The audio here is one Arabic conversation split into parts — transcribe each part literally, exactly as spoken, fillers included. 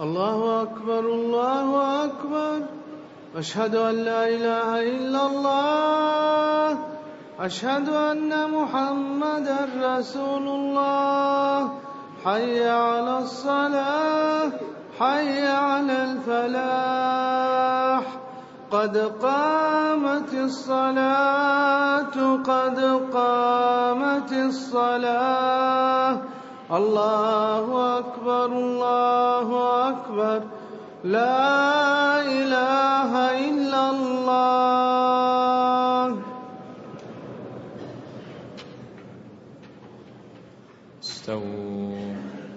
الله أكبر الله أكبر. أشهد أن لا إله إلا الله. أشهد أن محمدا رسول الله. حي على الصلاة حي على الفلاح. قد قامت الصلاة قد قامت الصلاة. الله أكبر الله أكبر. لا إله إلا الله. استووا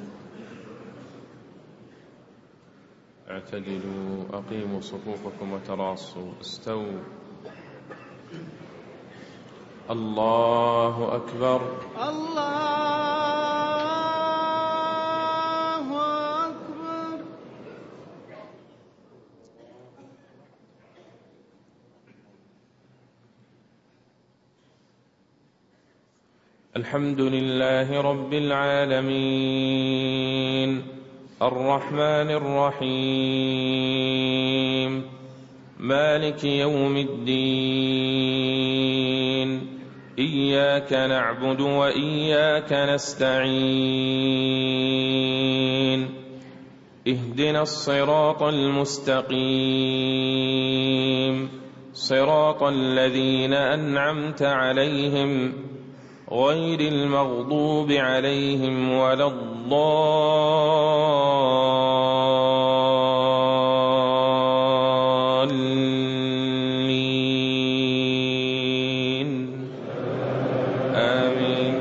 اعتدلوا أقيموا صفوفكم وتراصوا. استووا. الله أكبر الله أكبر. الحمد لله رب العالمين الرحمن الرحيم مالك يوم الدين. إياك نعبد وإياك نستعين. اهدنا الصراط المستقيم صراط الذين أنعمت عليهم غير المغضوب عليهم ولا الضالين. آمين.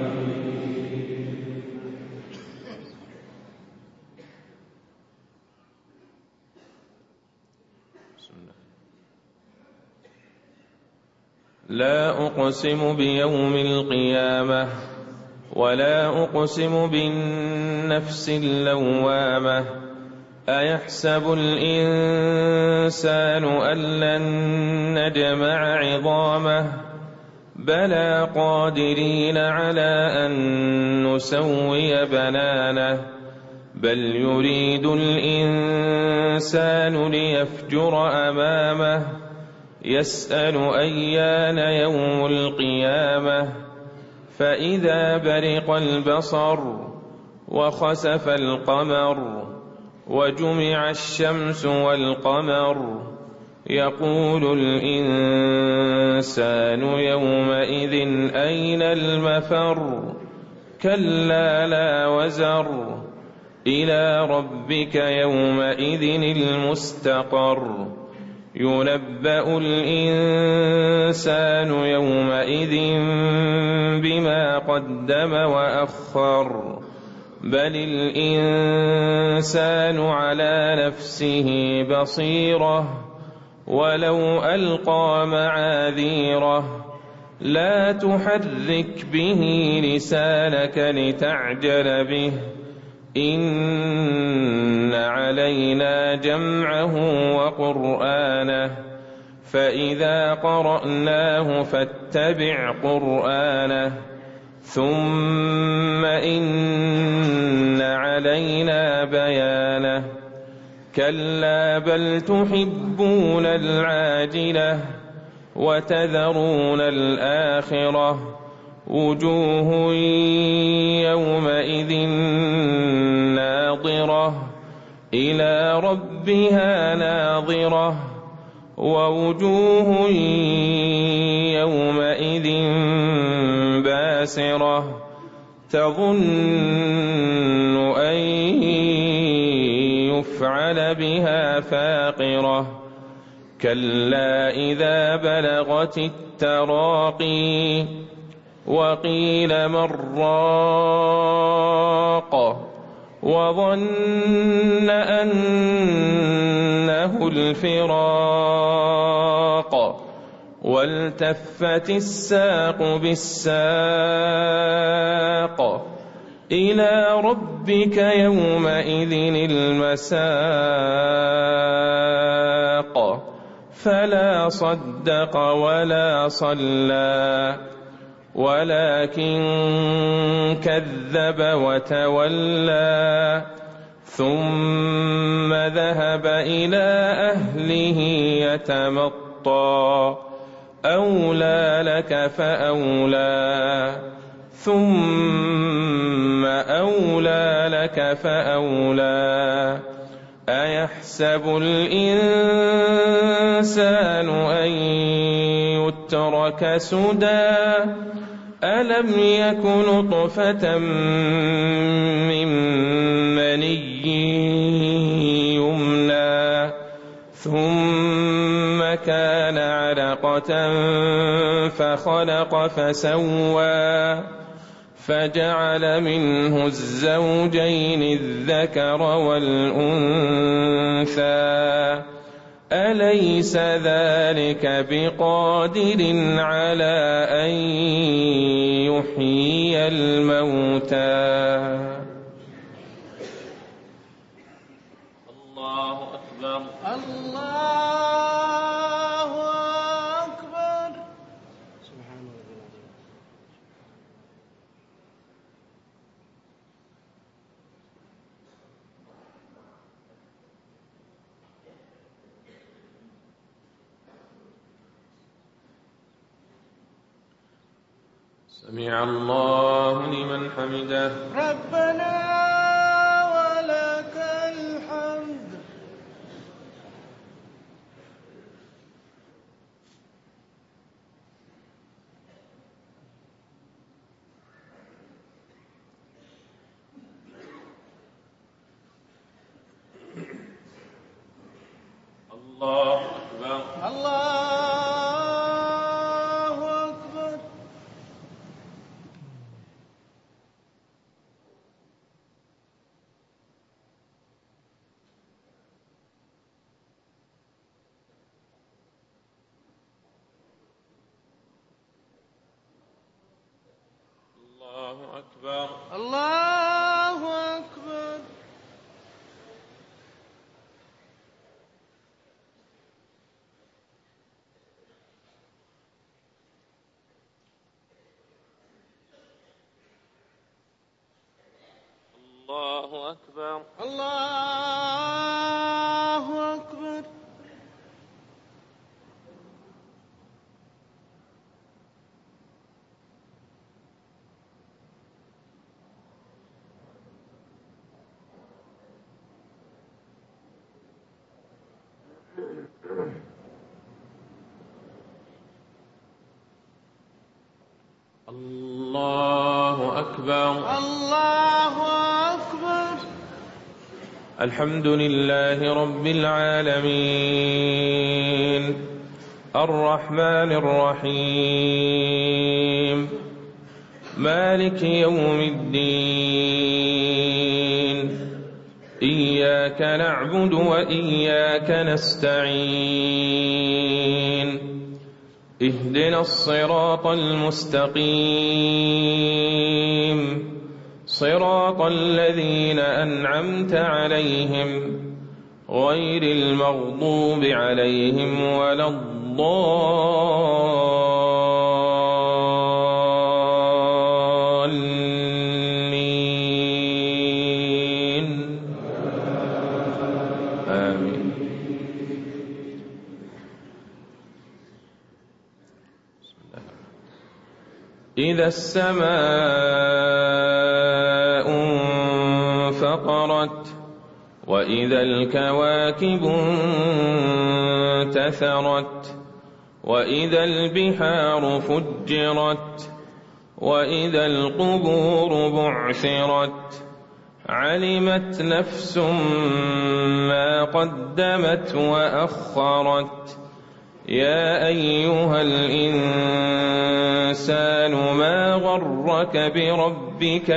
لا أقسم بيوم القيامة ولا أقسم بالنفس اللوامة. أيحسب الإنسان أن لن نجمع عظامه بلى قادرين على أن نسوي بنانه. بل يريد الإنسان ليفجر أمامه يسأل أيان يوم القيامة. فإذا برق البصر وخسف القمر وجمع الشمس والقمر يقول الإنسان يومئذ أين المفر. كلا لا وزر إلى ربك يومئذ المستقر. ينبأ الإنسان يومئذ بما قدم وأخر. بل الإنسان على نفسه بصيرة ولو ألقى معاذيره. لا تحرك به لسانك لتعجل به. إن علينا جمعه وقرآنه. فإذا قرأناه فاتبع قرآنه. ثم إن علينا بيانه. كلا بل تحبون العاجلة وتذرون الآخرة. وجوه يومئذ ناظرة إلى ربها ناظرة. ووجوه يومئذ باسرة تظن أن يفعل بها فاقرة. كلا إذا بلغت التراقي وقيل من راق وظن أنه الفراق. والتفت الساق بالساق إلى ربك يومئذ المساق. فلا صدق ولا صلى ولكن كذب وتولى. ثم ذهب إلى أهله يتمطى أولى لك فأولى ثم أولى لك فأولى أيحسب الإنسان أن يترك سدى ألم يك نطفة من مني يمنى ثم كان علقة فخلق فسوى فجعل منه الزوجين الذكر والأنثى أليس ذلك بقادر على أن يحيي الموتى. الله أكبر. الله أكبر. سبحان الله. سمع الله لمن حمده. ربنا ولك الحمد. الله أكبر. الله أكبر. الله أكبر. الله أكبر. الله أكبر. الله أكبر. الله أكبر. الله أكبر. الحمد لله رب العالمين الرحمن الرحيم مالك يوم الدين إياك نعبد وإياك نستعين اهدنا الصراط المستقيم صراط الذين أنعمت عليهم غير المغضوب عليهم ولا الضالين آمين. إذا السماء انفطرت وإذا الكواكب انتثرت وإذا البحار فجرت وإذا القبور بعثرت علمت نفس ما قدمت وأخرت يا أيها الإنسان ما غرك بربك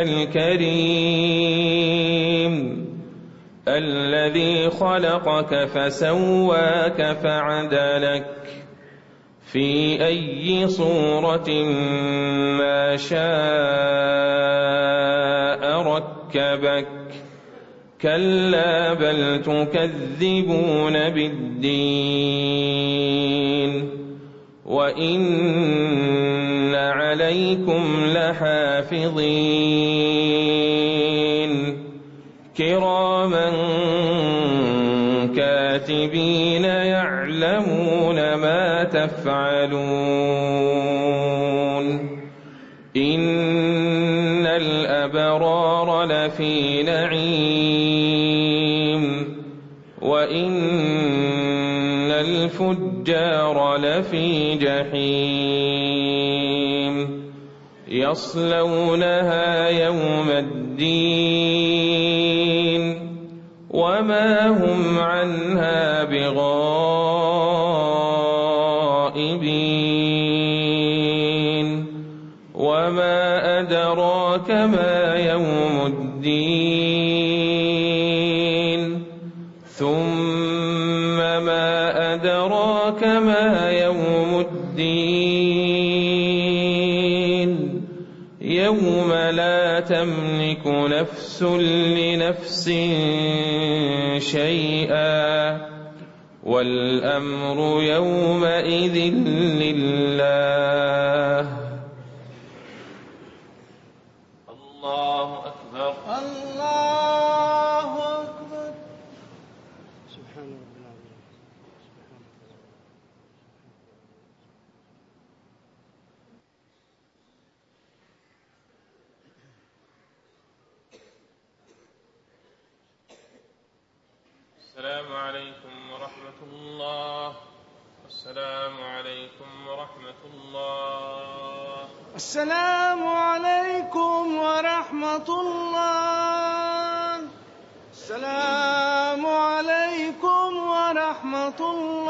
الكريم الذي خلقك فسواك فعدلك في أي صورة ما شاء ركبك كلا بل تكذبون بالدين وإن عليكم لحافظين كراما كاتبين يعلمون ما تفعلون إن الأبرار لفي نعيم وإن الفجار لفي جحيم يصلونها يوم الدين وما هم عنها بغائبين وما أدراك ما يوم الدين ثم ما أدراك ما يوم الدين يوم لا تملك نفس لنفس شيئا والأمر يومئذ لله. الله أكبر. الله أكبر. سبحان رب العظيم. السلام عليكم ورحمة الله. السلام عليكم ورحمة الله. السلام عليكم ورحمة الله. السلام عليكم ورحمة الله.